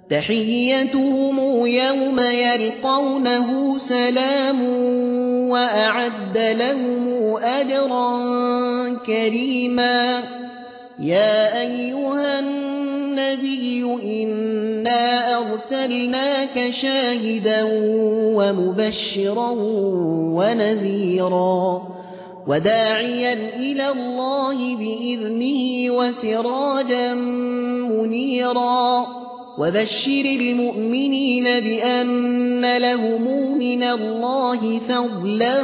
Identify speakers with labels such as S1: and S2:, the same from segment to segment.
S1: تحيتهم يوم يلقونه سلام وأعد لهم أجرا كريما. يا أيها النبي إنا أرسلناك شاهدا ومبشرا ونذيرا وداعيا إلى الله بإذنه وسراجا منيرا وبشر المؤمنين بأن لهم من الله فضلا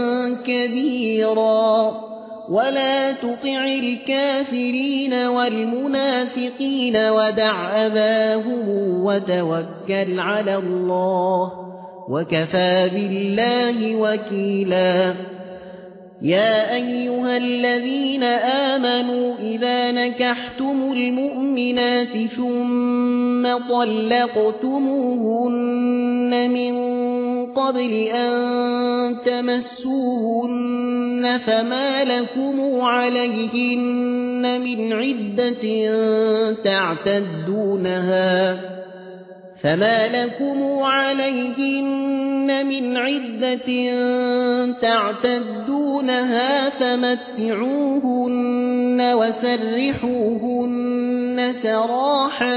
S1: كبيرا ولا تطع الكافرين والمنافقين ودع أذاهم وتوكل على الله وكفى بالله وكيلا. يا أيها الذين آمنوا إذا نكحتم المؤمنات ثم طلقتموهن من قبل أن تمسوهن فما لكم عليهن من عدة تعتدونها فمتعوهن وسرحوهن سراحا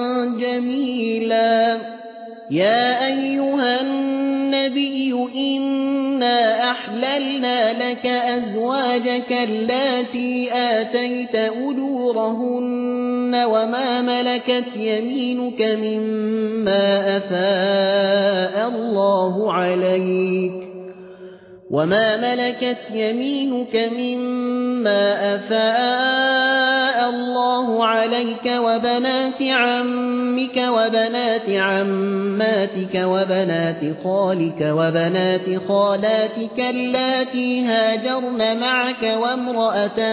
S1: جميلا. يا أيها النبي إنا أحللنا لك أزواجك اللاتي آتيت أجورهن وما ملكت يمينك مما أفاء الله عليك وبنات عمك وبنات عماتك وبنات خالك وبنات خالاتك اللاتي هاجرن معك وامرأة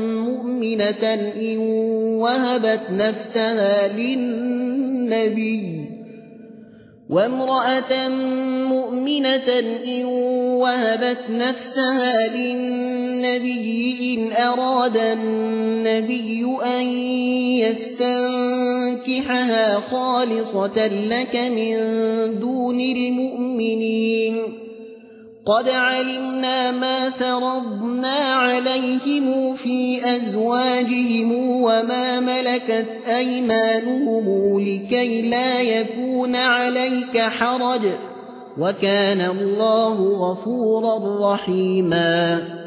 S1: مؤمنة إن وهبت نفسها للنبي إن أراد النبي أن يستنكحها خالصة لك من دون المؤمنين. قد علمنا ما فرضنا عليهم في أزواجهم وما ملكت أيمانهم لكي لا يكون عليك حرج وكان الله غفورا رحيما.